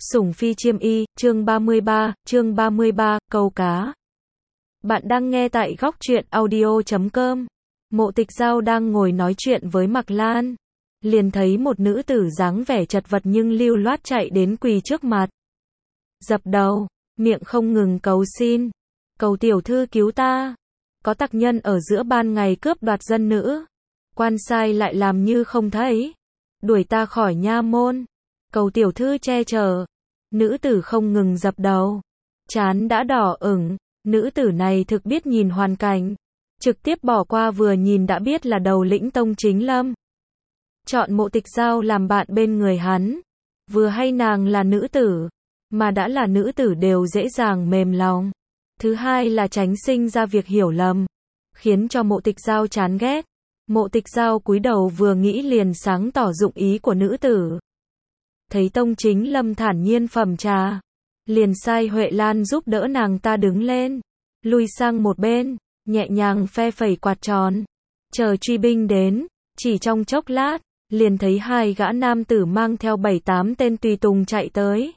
Sủng phi chiêm y, chương 33, câu cá. Bạn đang nghe tại góc truyện audio.com. Mộ Tịch Giao đang ngồi nói chuyện với Mạc Lan. Liền thấy một nữ tử dáng vẻ chật vật nhưng lưu loát chạy đến quỳ trước mặt. Dập đầu, miệng không ngừng cầu xin. Cầu tiểu thư cứu ta. Có tặc nhân ở giữa ban ngày cướp đoạt dân nữ. Quan sai lại làm như không thấy. Đuổi ta khỏi nha môn. Cầu tiểu thư che chở. Nữ tử không ngừng dập đầu. Trán đã đỏ ửng. Nữ tử này thực biết nhìn hoàn cảnh. Trực tiếp bỏ qua vừa nhìn đã biết là đầu lĩnh Tông Chính Lâm. Chọn Mộ Tịch Giao làm bạn bên người hắn. Vừa hay nàng là nữ tử. Mà đã là nữ tử đều dễ dàng mềm lòng. Thứ hai là tránh sinh ra việc hiểu lầm. Khiến cho Mộ Tịch Giao chán ghét. Mộ Tịch Giao cúi đầu vừa nghĩ liền sáng tỏ dụng ý của nữ tử. Thấy Tông Chính Lâm thản nhiên phẩm trà. Liền sai Huệ Lan giúp đỡ nàng ta đứng lên. Lui sang một bên. Nhẹ nhàng phe phẩy quạt tròn. Chờ truy binh đến. Chỉ trong chốc lát. Liền thấy hai gã nam tử mang theo 7-8 tên tùy tùng chạy tới.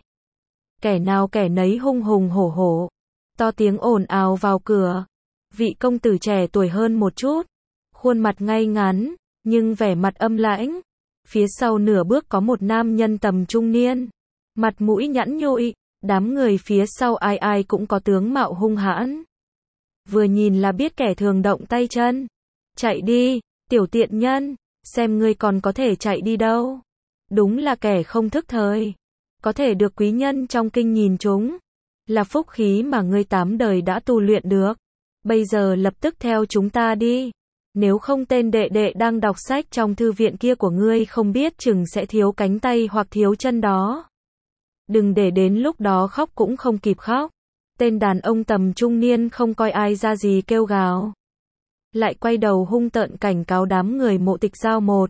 Kẻ nào kẻ nấy hung hùng hổ hổ. To tiếng ồn ào vào cửa. Vị công tử trẻ tuổi hơn một chút. Khuôn mặt ngay ngắn. Nhưng vẻ mặt âm lãnh. Phía sau nửa bước có một nam nhân tầm trung niên. Mặt mũi nhẵn nhụi. Đám người phía sau ai ai cũng có tướng mạo hung hãn. Vừa nhìn là biết kẻ thường động tay chân. Chạy đi, tiểu tiện nhân. Xem ngươi còn có thể chạy đi đâu. Đúng là kẻ không thức thời. Có thể được quý nhân trong kinh nhìn chúng. Là phúc khí mà ngươi 8 đời đã tu luyện được. Bây giờ lập tức theo chúng ta đi. Nếu không tên đệ đệ đang đọc sách trong thư viện kia của ngươi không biết chừng sẽ thiếu cánh tay hoặc thiếu chân đó. Đừng để đến lúc đó khóc cũng không kịp khóc. Tên đàn ông tầm trung niên không coi ai ra gì kêu gào. Lại quay đầu hung tợn cảnh cáo đám người Mộ Tịch Giao một.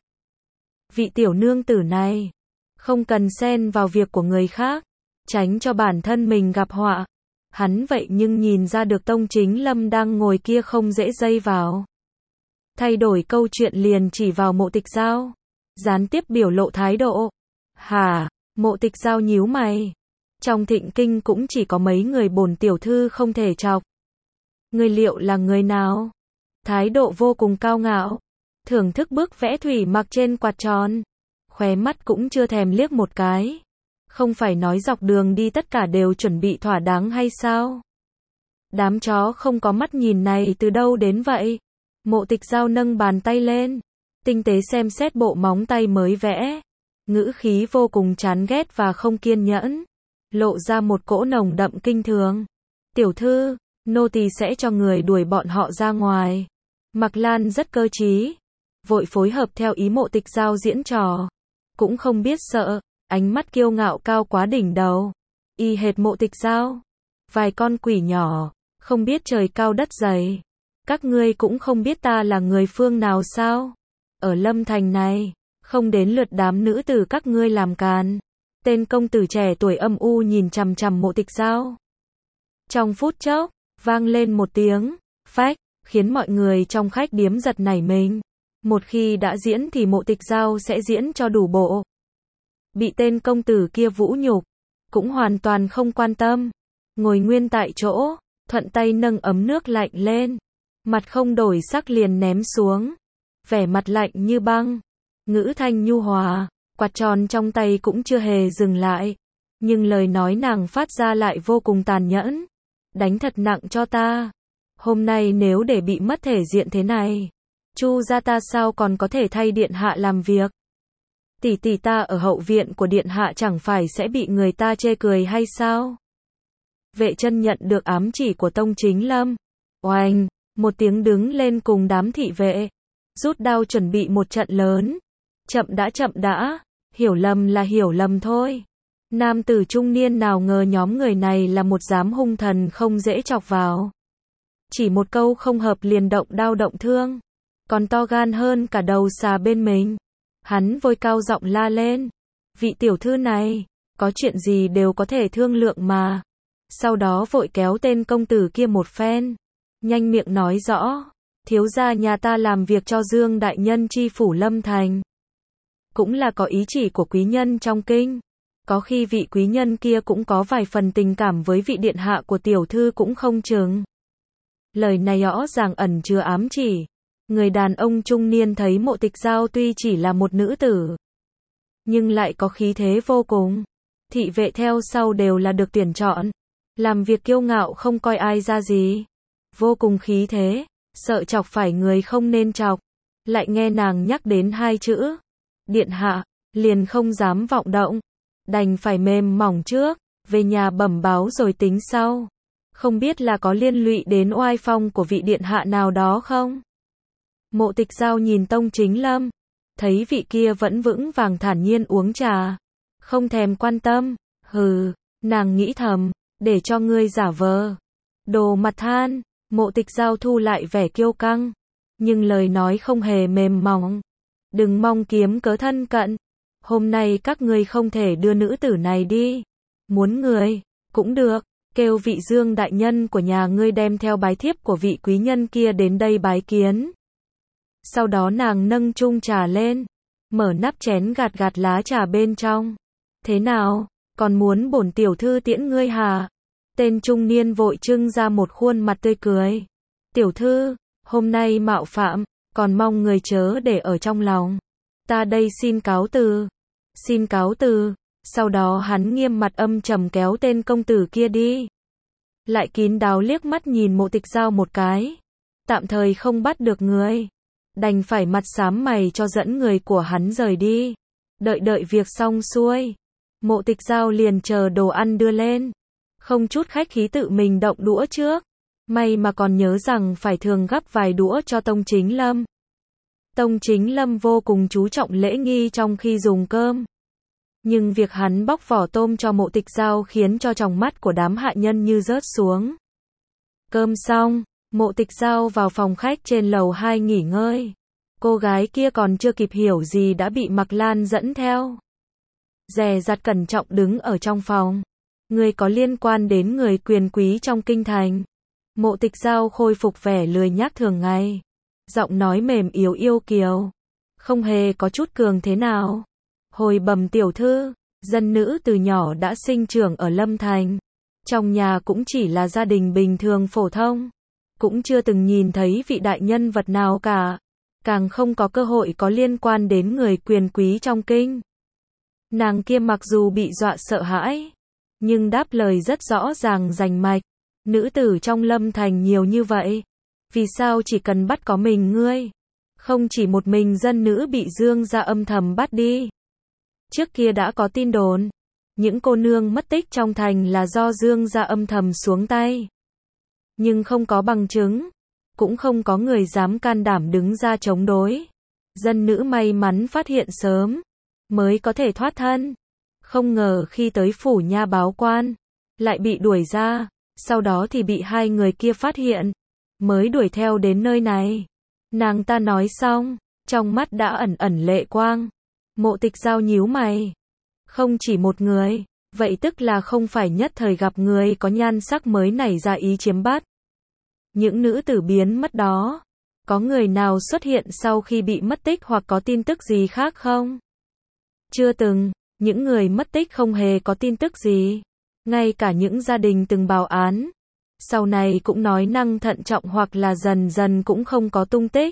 Vị tiểu nương tử này. Không cần xen vào việc của người khác. Tránh cho bản thân mình gặp họa. Hắn vậy nhưng nhìn ra được Tông Chính Lâm đang ngồi kia không dễ dây vào. Thay đổi câu chuyện liền chỉ vào Mộ Tịch Giao. Gián tiếp biểu lộ thái độ. Hả? Mộ Tịch Giao nhíu mày. Trong thịnh kinh cũng chỉ có mấy người bổn tiểu thư không thể chọc. Người liệu là người nào? Thái độ vô cùng cao ngạo. Thưởng thức bức vẽ thủy mặc trên quạt tròn. Khóe mắt cũng chưa thèm liếc một cái. Không phải nói dọc đường đi tất cả đều chuẩn bị thỏa đáng hay sao? Đám chó không có mắt nhìn này từ đâu đến vậy? Mộ Tịch Giao nâng bàn tay lên. Tinh tế xem xét bộ móng tay mới vẽ. Ngữ khí vô cùng chán ghét và không kiên nhẫn. Lộ ra một cỗ nồng đậm kinh thường. Tiểu thư, nô tỳ sẽ cho người đuổi bọn họ ra ngoài. Mạc Lan rất cơ trí. Vội phối hợp theo ý Mộ Tịch Giao diễn trò. Cũng không biết sợ. Ánh mắt kiêu ngạo cao quá đỉnh đầu. Y hệt Mộ Tịch Giao. Vài con quỷ nhỏ. Không biết trời cao đất dày. Các ngươi cũng không biết ta là người phương nào sao? Ở Lâm Thành này. Không đến lượt đám nữ tử các ngươi làm càn. Tên công tử trẻ tuổi âm u nhìn chằm chằm Mộ Tịch Giao. Trong phút chốc, vang lên một tiếng phách, khiến mọi người trong khách điếm giật nảy mình. Một khi đã diễn thì Mộ Tịch Giao sẽ diễn cho đủ bộ. Bị tên công tử kia vũ nhục, cũng hoàn toàn không quan tâm. Ngồi nguyên tại chỗ, thuận tay nâng ấm nước lạnh lên. Mặt không đổi sắc liền ném xuống. Vẻ mặt lạnh như băng. Ngữ thanh nhu hòa, quạt tròn trong tay cũng chưa hề dừng lại. Nhưng lời nói nàng phát ra lại vô cùng tàn nhẫn. Đánh thật nặng cho ta. Hôm nay nếu để bị mất thể diện thế này, Chu gia ta sao còn có thể thay điện hạ làm việc? Tỷ tỷ ta ở hậu viện của điện hạ chẳng phải sẽ bị người ta chê cười hay sao? Vệ chân nhận được ám chỉ của Tông Chính Lâm. Oanh, một tiếng đứng lên cùng đám thị vệ. Rút đao chuẩn bị một trận lớn. Chậm đã, hiểu lầm là hiểu lầm thôi. Nam tử trung niên nào ngờ nhóm người này là một đám hung thần không dễ chọc vào. Chỉ một câu không hợp liền động đao động thương. Còn to gan hơn cả đầu xà bên mình. Hắn vội cao giọng la lên. Vị tiểu thư này, có chuyện gì đều có thể thương lượng mà. Sau đó vội kéo tên công tử kia một phen. Nhanh miệng nói rõ. Thiếu gia nhà ta làm việc cho Dương đại nhân chi phủ Lâm Thành. Cũng là có ý chỉ của quý nhân trong kinh. Có khi vị quý nhân kia cũng có vài phần tình cảm với vị điện hạ của tiểu thư cũng không chừng. Lời này rõ ràng ẩn chứa ám chỉ. Người đàn ông trung niên thấy Mộ Tịch Giao tuy chỉ là một nữ tử, nhưng lại có khí thế vô cùng. Thị vệ theo sau đều là được tuyển chọn. Làm việc kiêu ngạo không coi ai ra gì. Vô cùng khí thế, sợ chọc phải người không nên chọc. Lại nghe nàng nhắc đến hai chữ điện hạ, liền không dám vọng động. Đành phải mềm mỏng trước, về nhà bẩm báo rồi tính sau. Không biết là có liên lụy đến oai phong của vị điện hạ nào đó không? Mộ Tịch Giao nhìn Tông Chính Lâm, thấy vị kia vẫn vững vàng thản nhiên uống trà, không thèm quan tâm. Hừ, nàng nghĩ thầm, để cho ngươi giả vờ. Đồ mặt than. Mộ Tịch Giao thu lại vẻ kiêu căng, nhưng lời nói không hề mềm mỏng. Đừng mong kiếm cớ thân cận. Hôm nay các ngươi không thể đưa nữ tử này đi. Muốn người, cũng được, kêu vị Dương đại nhân của nhà ngươi đem theo bái thiếp của vị quý nhân kia đến đây bái kiến. Sau đó nàng nâng chung trà lên, mở nắp chén gạt gạt lá trà bên trong. Thế nào, còn muốn bổn tiểu thư tiễn ngươi hả? Tên trung niên vội trưng ra một khuôn mặt tươi cười. Tiểu thư, hôm nay mạo phạm, còn mong người chớ để ở trong lòng. Ta đây xin cáo từ. Xin cáo từ. Sau đó hắn nghiêm mặt âm trầm kéo tên công tử kia đi. Lại kín đáo liếc mắt nhìn Mộ Tịch Giao một cái. Tạm thời không bắt được người. Đành phải mặt xám mày cho dẫn người của hắn rời đi. Đợi việc xong xuôi. Mộ Tịch Giao liền chờ đồ ăn đưa lên. Không chút khách khí tự mình động đũa trước. May mà còn nhớ rằng phải thường gắp vài đũa cho Tông Chính Lâm. Tông Chính Lâm vô cùng chú trọng lễ nghi trong khi dùng cơm. Nhưng việc hắn bóc vỏ tôm cho Mộ Tịch Giao khiến cho tròng mắt của đám hạ nhân như rớt xuống. Cơm xong, Mộ Tịch Giao vào phòng khách trên lầu 2 nghỉ ngơi. Cô gái kia còn chưa kịp hiểu gì đã bị Mạc Lan dẫn theo. Dè dặt cẩn trọng đứng ở trong phòng. Người có liên quan đến người quyền quý trong kinh thành. Mộ Tịch Giao khôi phục vẻ lười nhác thường ngày. Giọng nói mềm yếu yêu kiều. Không hề có chút cường thế nào. Hồi bẩm tiểu thư, dân nữ từ nhỏ đã sinh trưởng ở Lâm Thành. Trong nhà cũng chỉ là gia đình bình thường phổ thông. Cũng chưa từng nhìn thấy vị đại nhân vật nào cả. Càng không có cơ hội có liên quan đến người quyền quý trong kinh. Nàng kia mặc dù bị dọa sợ hãi, nhưng đáp lời rất rõ ràng rành mạch. Nữ tử trong Lâm Thành nhiều như vậy. Vì sao chỉ cần bắt có mình ngươi? Không chỉ một mình dân nữ bị Dương gia âm thầm bắt đi. Trước kia đã có tin đồn. Những cô nương mất tích trong thành là do Dương gia âm thầm xuống tay. Nhưng không có bằng chứng. Cũng không có người dám can đảm đứng ra chống đối. Dân nữ may mắn phát hiện sớm. Mới có thể thoát thân. Không ngờ khi tới phủ nha báo quan. Lại bị đuổi ra. Sau đó thì bị hai người kia phát hiện. Mới đuổi theo đến nơi này. Nàng ta nói xong. Trong mắt đã ẩn ẩn lệ quang. Mộ Tịch Giao nhíu mày. Không chỉ một người. Vậy tức là không phải nhất thời gặp người có nhan sắc mới nảy ra ý chiếm bắt. Những nữ tử biến mất đó. Có người nào xuất hiện sau khi bị mất tích hoặc có tin tức gì khác không? Chưa từng. Những người mất tích không hề có tin tức gì. Ngay cả những gia đình từng báo án. Sau này cũng nói năng thận trọng hoặc là dần dần cũng không có tung tích.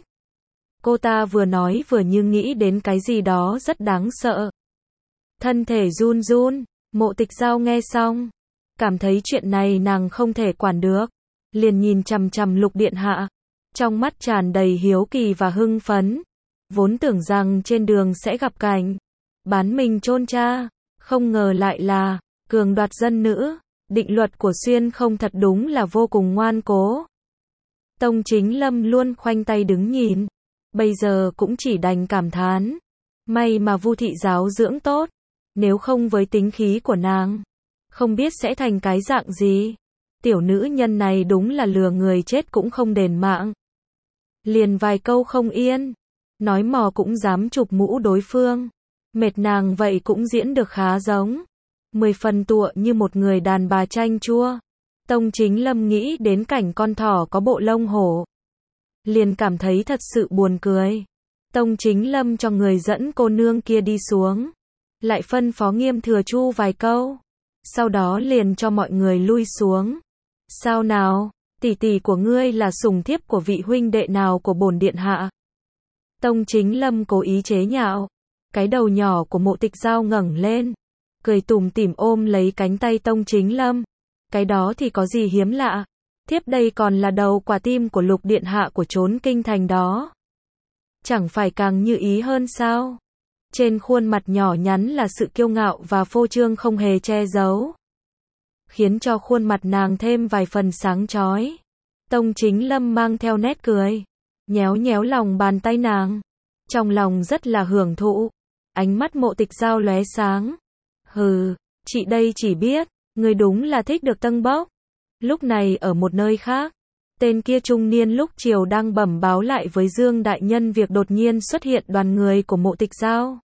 Cô ta vừa nói vừa như nghĩ đến cái gì đó rất đáng sợ. Thân thể run run. Mộ Tịch Giao nghe xong. Cảm thấy chuyện này nàng không thể quản được. Liền nhìn chằm chằm Lục điện hạ. Trong mắt tràn đầy hiếu kỳ và hưng phấn. Vốn tưởng rằng trên đường sẽ gặp cảnh bán mình chôn cha. Không ngờ lại là cường đoạt dân nữ. Định luật của Xuyên không thật đúng là vô cùng ngoan cố. Tông Chính Lâm luôn khoanh tay đứng nhìn. Bây giờ cũng chỉ đành cảm thán. May mà Vu thị giáo dưỡng tốt. Nếu không với tính khí của nàng, không biết sẽ thành cái dạng gì. Tiểu nữ nhân này đúng là lừa người chết cũng không đền mạng. Liền vài câu không yên. Nói mò cũng dám chụp mũ đối phương. Mệt nàng vậy cũng diễn được khá giống. 10 phần tựa như một người đàn bà chanh chua. Tông Chính Lâm nghĩ đến cảnh con thỏ có bộ lông hổ. Liền cảm thấy thật sự buồn cười. Tông Chính Lâm cho người dẫn cô nương kia đi xuống. lại phân phó Nghiêm Thừa Chu vài câu. Sau đó liền cho mọi người lui xuống. Sao nào, tỷ tỷ của ngươi là sủng thiếp của vị huynh đệ nào của bổn điện hạ? Tông Chính Lâm cố ý chế nhạo. Cái đầu nhỏ của Mộ Tịch Giao ngẩng lên, cười tủm tỉm ôm lấy cánh tay Tông Chính Lâm. Cái đó thì có gì hiếm lạ? Thiếp đây còn là đầu quả tim của Lục điện hạ của trốn kinh thành đó. Chẳng phải càng như ý hơn sao? Trên khuôn mặt nhỏ nhắn là sự kiêu ngạo và phô trương không hề che giấu, khiến cho khuôn mặt nàng thêm vài phần sáng chói. Tông Chính Lâm mang theo nét cười, nhéo nhéo lòng bàn tay nàng, trong lòng rất là hưởng thụ. Ánh mắt Mộ Tịch Giao lóe sáng. Hừ, chị đây chỉ biết, người đúng là thích được tâng bốc. Lúc này ở một nơi khác, tên kia trung niên lúc chiều đang bẩm báo lại với Dương đại nhân việc đột nhiên xuất hiện đoàn người của Mộ Tịch Giao.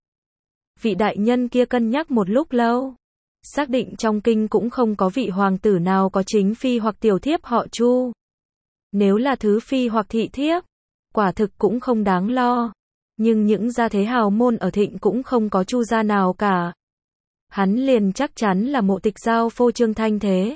Vị đại nhân kia cân nhắc một lúc lâu, xác định trong kinh cũng không có vị hoàng tử nào có chính phi hoặc tiểu thiếp họ Chu. Nếu là thứ phi hoặc thị thiếp, quả thực cũng không đáng lo. Nhưng những gia thế hào môn ở Thịnh cũng không có Chu gia nào cả. Hắn liền chắc chắn là Mộ Tịch Giao phô trương thanh thế,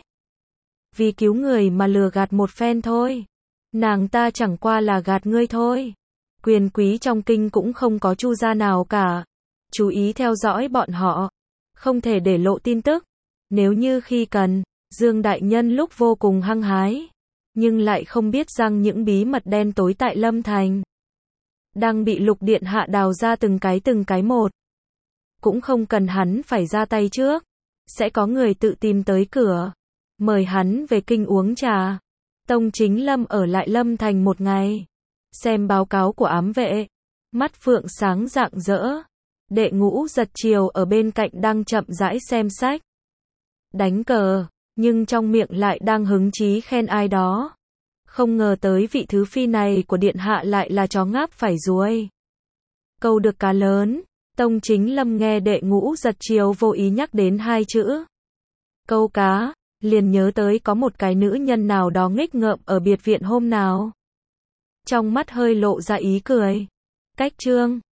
vì cứu người mà lừa gạt một phen thôi. Nàng ta chẳng qua là gạt ngươi thôi. Quyền quý trong kinh cũng không có Chu gia nào cả. Chú ý theo dõi bọn họ, không thể để lộ tin tức. Nếu như khi cần, Dương đại nhân lúc vô cùng hăng hái, nhưng lại không biết rằng những bí mật đen tối tại Lâm Thành đang bị Lục điện hạ đào ra từng cái một. Cũng không cần hắn phải ra tay trước, sẽ có người tự tìm tới cửa, mời hắn về kinh uống trà. Tông Chính Lâm ở lại Lâm Thành một ngày, xem báo cáo của ám vệ, mắt phượng sáng rạng rỡ. Đệ Ngũ Giật Triều ở bên cạnh đang chậm rãi xem sách, đánh cờ, nhưng trong miệng lại đang hứng chí khen ai đó. Không ngờ tới vị thứ phi này của điện hạ lại là chó ngáp phải ruồi, câu được cá lớn. Tông Chính Lâm nghe Đệ Ngũ Giật Triều vô ý nhắc đến hai chữ câu cá, liền nhớ tới có một cái nữ nhân nào đó nghếch ngợm ở biệt viện hôm nào. Trong mắt hơi lộ ra ý cười. Cách chương